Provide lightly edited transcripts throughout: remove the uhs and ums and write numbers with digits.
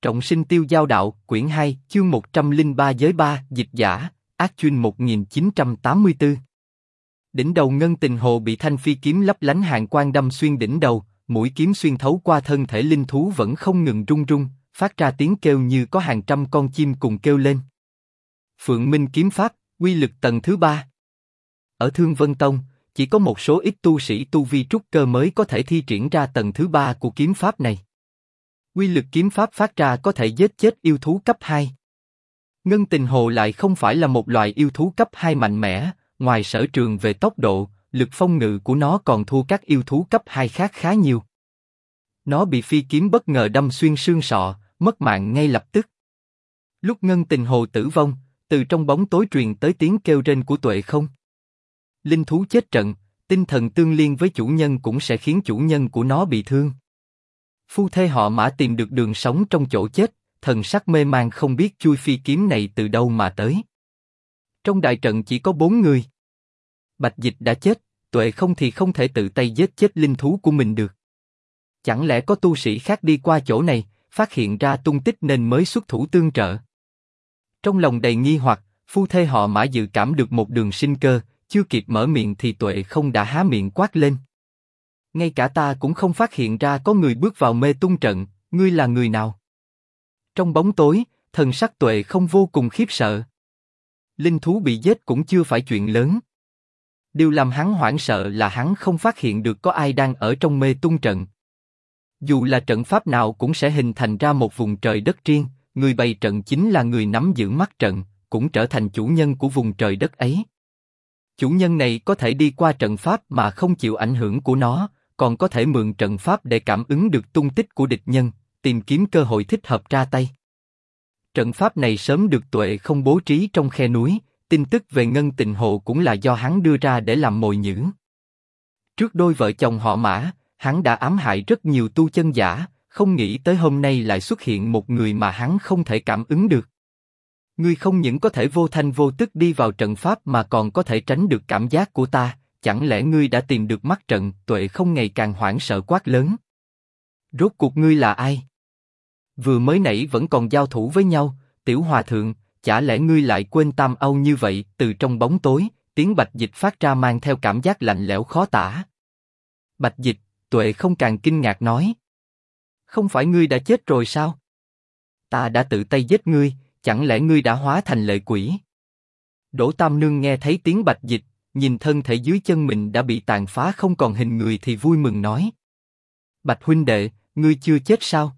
Trọng sinh tiêu giao đạo, quyển 2, chương 103 giới 3, dịch giả, Ác Chuyên 1984. Đỉnh đầu ngân tình hồ bị thanh phi kiếm lấp lánh hàn quang đâm xuyên đỉnh đầu, mũi kiếm xuyên thấu qua thân thể linh thú vẫn không ngừng rung rung, phát ra tiếng kêu như có hàng trăm con chim cùng kêu lên. Phượng Minh kiếm pháp, uy lực tầng thứ 3. Ở Thương Vân Tông, chỉ có một số ít tu sĩ tu vi trúc cơ mới có thể thi triển ra tầng thứ 3 của kiếm pháp này. Uy lực kiếm pháp phát ra có thể giết chết yêu thú cấp 2. Ngân tình hồ lại không phải là một loài yêu thú cấp 2 mạnh mẽ, ngoài sở trường về tốc độ, lực phong ngự của nó còn thua các yêu thú cấp 2 khác khá nhiều. Nó bị phi kiếm bất ngờ đâm xuyên xương sọ, mất mạng ngay lập tức. Lúc ngân tình hồ tử vong, từ trong bóng tối truyền tới tiếng kêu rên của Tuệ Không. Linh thú chết trận, tinh thần tương liên với chủ nhân cũng sẽ khiến chủ nhân của nó bị thương. Phu thê họ Mã tìm được đường sống trong chỗ chết, thần sắc mê man không biết chui phi kiếm này từ đâu mà tới. Trong đại trận chỉ có 4 người. Bạch Dịch đã chết, Tuệ Không thì không thể tự tay giết chết linh thú của mình được. Chẳng lẽ có tu sĩ khác đi qua chỗ này, phát hiện ra tung tích nên mới xuất thủ tương trợ? Trong lòng đầy nghi hoặc, phu thê họ Mã dự cảm được một đường sinh cơ, chưa kịp mở miệng thì Tuệ Không đã há miệng quát lên. Ngay cả ta cũng không phát hiện ra có người bước vào mê tung trận, ngươi là người nào? Trong bóng tối, thần sắc Tuệ Không vô cùng khiếp sợ. Linh thú bị giết cũng chưa phải chuyện lớn. Điều làm hắn hoảng sợ là hắn không phát hiện được có ai đang ở trong mê tung trận. Dù là trận pháp nào cũng sẽ hình thành ra một vùng trời đất riêng, người bày trận chính là người nắm giữ mắt trận, cũng trở thành chủ nhân của vùng trời đất ấy. Chủ nhân này có thể đi qua trận pháp mà không chịu ảnh hưởng của nó, còn có thể mượn trận pháp để cảm ứng được tung tích của địch nhân, tìm kiếm cơ hội thích hợp ra tay. Trận pháp này sớm được Tuệ Không bố trí trong khe núi, tin tức về ngân tình hồ cũng là do hắn đưa ra để làm mồi nhử. Trước đôi vợ chồng họ Mã, hắn đã ám hại rất nhiều tu chân giả, không nghĩ tới hôm nay lại xuất hiện một người mà hắn không thể cảm ứng được. Ngươi không những có thể vô thanh vô tức đi vào trận pháp mà còn có thể tránh được cảm giác của ta, chẳng lẽ ngươi đã tìm được mắt trận? Tuệ Không ngày càng hoảng sợ quát lớn. Rốt cuộc ngươi là ai? Vừa mới nãy vẫn còn giao thủ với nhau, tiểu hòa thượng, chả lẽ ngươi lại quên tam âu như vậy? Từ trong bóng tối, tiếng Bạch Dịch phát ra mang theo cảm giác lạnh lẽo khó tả. Bạch Dịch, Tuệ Không càng kinh ngạc nói. Không phải ngươi đã chết rồi sao? Ta đã tự tay giết ngươi, chẳng lẽ ngươi đã hóa thành lệ quỷ? Đỗ Tam Nương nghe thấy tiếng Bạch Dịch, nhìn thân thể dưới chân mình đã bị tàn phá không còn hình người thì vui mừng nói. Bạch huynh đệ, ngươi chưa chết sao?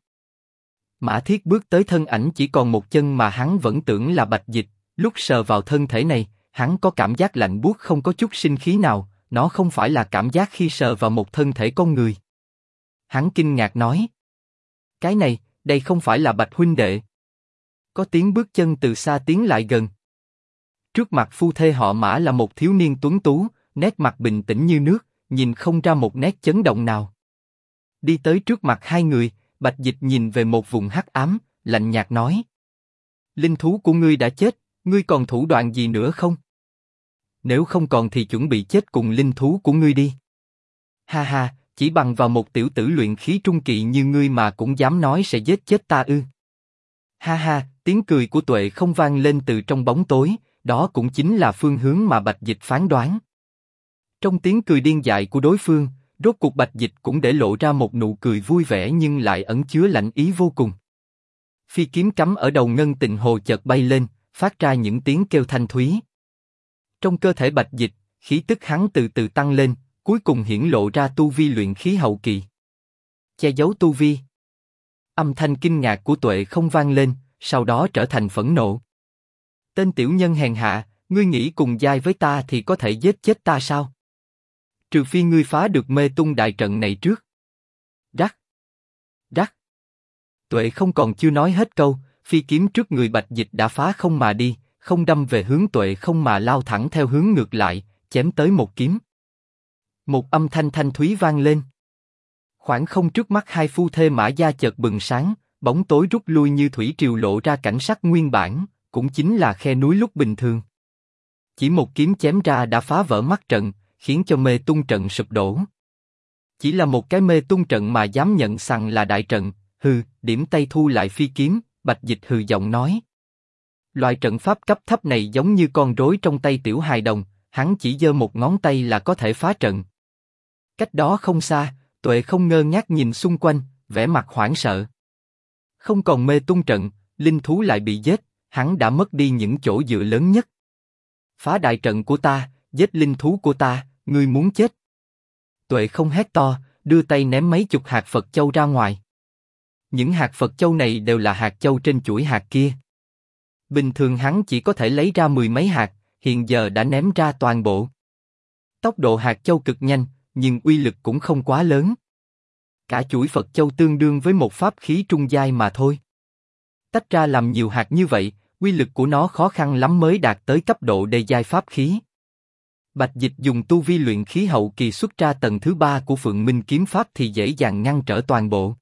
Mã Thiết bước tới thân ảnh chỉ còn một chân mà hắn vẫn tưởng là Bạch Dịch, lúc sờ vào thân thể này, hắn có cảm giác lạnh buốt không có chút sinh khí nào, nó không phải là cảm giác khi sờ vào một thân thể con người. Hắn kinh ngạc nói. Cái này, đây không phải là Bạch huynh đệ. Có tiếng bước chân từ xa tiến lại gần. Trước mặt phu thê họ Mã là một thiếu niên tuấn tú, nét mặt bình tĩnh như nước, nhìn không ra một nét chấn động nào. Đi tới trước mặt hai người, Bạch Dịch nhìn về một vùng hắc ám, lạnh nhạt nói. Linh thú của ngươi đã chết, ngươi còn thủ đoạn gì nữa không? Nếu không còn thì chuẩn bị chết cùng linh thú của ngươi đi. Ha ha, chỉ bằng vào một tiểu tử luyện khí trung kỳ như ngươi mà cũng dám nói sẽ giết chết ta ư? Ha ha, tiếng cười của Tuệ Không vang lên từ trong bóng tối, đó cũng chính là phương hướng mà Bạch Dịch phán đoán. Trong tiếng cười điên dại của đối phương, rốt cuộc Bạch Dịch cũng để lộ ra một nụ cười vui vẻ nhưng lại ẩn chứa lạnh ý vô cùng. Phi kiếm cắm ở đầu ngân tình hồ chợt bay lên, phát ra những tiếng kêu thanh thúy. Trong cơ thể Bạch Dịch, khí tức hắn từ từ tăng lên, cuối cùng hiển lộ ra tu vi luyện khí hậu kỳ. Che giấu tu vi. Âm thanh kinh ngạc của Tuệ Không vang lên, sau đó trở thành phẫn nộ. Tên tiểu nhân hèn hạ, ngươi nghĩ cùng giai với ta thì có thể giết chết ta sao? Trừ phi ngươi phá được mê tung đại trận này trước. Rắc. Rắc. Tuệ Không còn chưa nói hết câu, phi kiếm trước người Bạch Dịch đã phá không mà đi, không đâm về hướng Tuệ Không mà lao thẳng theo hướng ngược lại, chém tới một kiếm. Một âm thanh thanh thúy vang lên. Khoảng không trước mắt hai phu thê Mã gia chợt bừng sáng, bóng tối rút lui như thủy triều lộ ra cảnh sắc nguyên bản, cũng chính là khe núi lúc bình thường. Chỉ một kiếm chém ra đã phá vỡ mắt trận, khiến cho mê tung trận sụp đổ. Chỉ là một cái mê tung trận mà dám nhận rằng là đại trận, Hừ, điểm tay thu lại phi kiếm, Bạch Dịch hừ giọng nói. Loại trận pháp cấp thấp này giống như con rối trong tay tiểu hài đồng, hắn chỉ giơ một ngón tay là có thể phá trận. Cách đó không xa, Tuệ không ngơ ngác nhìn xung quanh, vẻ mặt hoảng sợ. Không còn mê tung trận, linh thú lại bị giết, hắn đã mất đi những chỗ dựa lớn nhất. Phá đại trận của ta, giết linh thú của ta, ngươi muốn chết. Tuệ không hét to, đưa tay ném mấy chục hạt Phật châu ra ngoài. Những hạt Phật châu này đều là hạt châu trên chuỗi hạt kia. Bình thường hắn chỉ có thể lấy ra mười mấy hạt, hiện giờ đã ném ra toàn bộ. Tốc độ hạt châu cực nhanh, nhưng uy lực cũng không quá lớn. Cả chuỗi Phật châu tương đương với một pháp khí trung giai mà thôi. Tách ra làm nhiều hạt như vậy, uy lực của nó khó khăn lắm mới đạt tới cấp độ đề giai pháp khí. Bạch Dịch dùng tu vi luyện khí hậu kỳ xuất ra tầng thứ 3 của Phượng Minh kiếm pháp thì dễ dàng ngăn trở toàn bộ.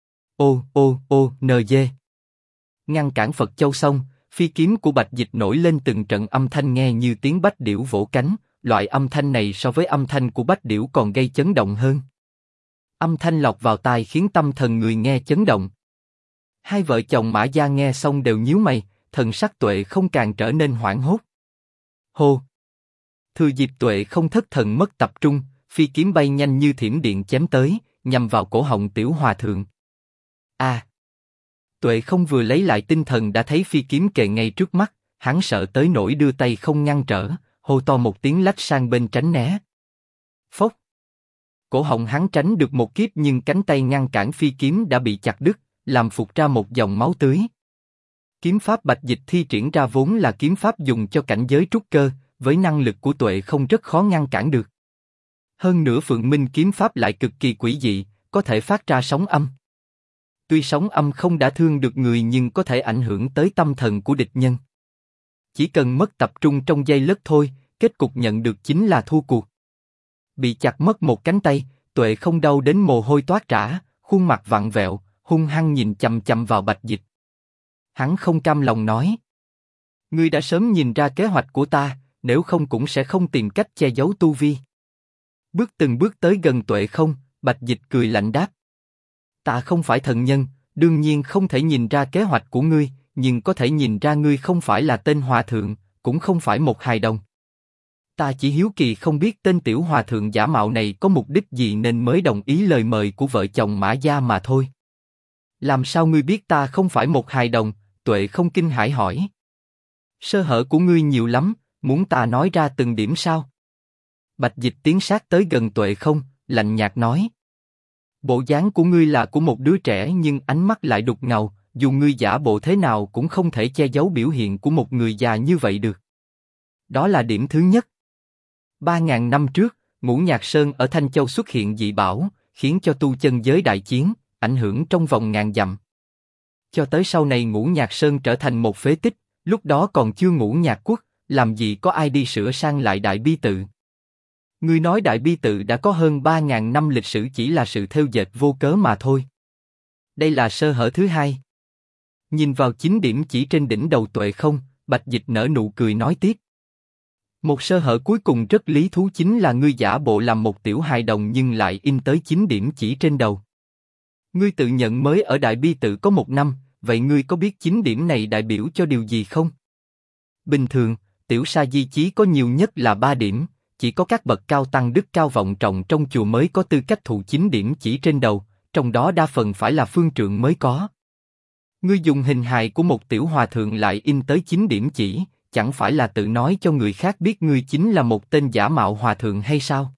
NG. Ngăn cản Phật châu xong, phi kiếm của Bạch Dịch nổi lên từng trận âm thanh nghe như tiếng bách điểu vỗ cánh, loại âm thanh này so với âm thanh của bách điểu còn gây chấn động hơn. Âm thanh lọt vào tai khiến tâm thần người nghe chấn động. Hai vợ chồng Mã Gia nghe xong đều nhíu mày, thần sắc Tuệ không càng trở nên hoảng hốt. Hô! Thừa dịp Tuệ không thất thần mất tập trung, phi kiếm bay nhanh như thiểm điện chém tới, nhằm vào cổ họng tiểu hòa thượng. Tuệ không vừa lấy lại tinh thần đã thấy phi kiếm kề ngay trước mắt, hắn sợ tới nỗi đưa tay không ngăn trở, hô to một tiếng lách sang bên tránh né. Phốc! Cổ họng hắn tránh được một kiếp nhưng cánh tay ngăn cản phi kiếm đã bị chặt đứt, làm phụt ra một dòng máu tươi. Kiếm pháp Bạch Dịch thi triển ra vốn là kiếm pháp dùng cho cảnh giới trúc cơ, với năng lực của Tuệ không rất khó ngăn cản được. Hơn nữa Phượng Minh kiếm pháp lại cực kỳ quỷ dị, có thể phát ra sóng âm. Tuy sóng âm không đả thương được người nhưng có thể ảnh hưởng tới tâm thần của địch nhân. Chỉ cần mất tập trung trong giây lát thôi, kết cục nhận được chính là thua cuộc. Bị chặt mất một cánh tay, Tuệ không đau đến mồ hôi toát rã, khuôn mặt vặn vẹo, hung hăng nhìn chằm chằm vào Bạch Dịch. Hắn không cam lòng nói: ngươi đã sớm nhìn ra kế hoạch của ta, nếu không cũng sẽ không tìm cách che giấu tu vi. Bước từng bước tới gần Tuệ không, Bạch Dịch cười lạnh đáp: ta không phải thần nhân, đương nhiên không thể nhìn ra kế hoạch của ngươi, nhưng có thể nhìn ra ngươi không phải là tên hòa thượng, cũng không phải một hài đồng. Ta chỉ hiếu kỳ không biết tên tiểu hòa thượng giả mạo này có mục đích gì nên mới đồng ý lời mời của vợ chồng Mã Gia mà thôi. Làm sao ngươi biết ta không phải một hài đồng? Tuệ không kinh hãi hỏi. Sơ hở của ngươi nhiều lắm, muốn ta nói ra từng điểm sao? Bạch Dịch tiến sát tới gần Tuệ không, lạnh nhạt nói. Bộ dáng của ngươi là của một đứa trẻ nhưng ánh mắt lại đục ngầu, dù ngươi giả bộ thế nào cũng không thể che giấu biểu hiện của một người già như vậy được. Đó là điểm thứ nhất. 3.000 năm trước, Ngũ Nhạc Sơn ở Thanh Châu xuất hiện dị bảo, khiến cho tu chân giới đại chiến, ảnh hưởng trong vòng ngàn dặm. Cho tới sau này Ngũ Nhạc Sơn trở thành một phế tích, lúc đó còn chưa Ngũ Nhạc Quốc, làm gì có ai đi sửa sang lại Đại Bi Tự. Ngươi nói Đại Bi Tự đã có hơn 3.000 năm lịch sử chỉ là sự thêu dệt vô cớ mà thôi. Đây là sơ hở thứ hai. Nhìn vào 9 điểm chỉ trên đỉnh đầu Tuệ không, Bạch Dịch nở nụ cười nói tiếp. Một sơ hở cuối cùng rất lý thú chính là ngươi giả bộ làm một tiểu hài đồng nhưng lại in tới 9 điểm chỉ trên đầu. Ngươi tự nhận mới ở Đại Bi Tự có 1 năm, vậy ngươi có biết 9 điểm này đại biểu cho điều gì không? Bình thường, tiểu sa di chí có nhiều nhất là 3 điểm, chỉ có các bậc cao tăng đức cao vọng trọng trong chùa mới có tư cách thụ 9 điểm chỉ trên đầu, trong đó đa phần phải là phương trượng mới có. Ngươi dùng hình hài của một tiểu hòa thượng lại in tới 9 điểm chỉ, chẳng phải là tự nói cho người khác biết ngươi chính là một tên giả mạo hòa thượng hay sao?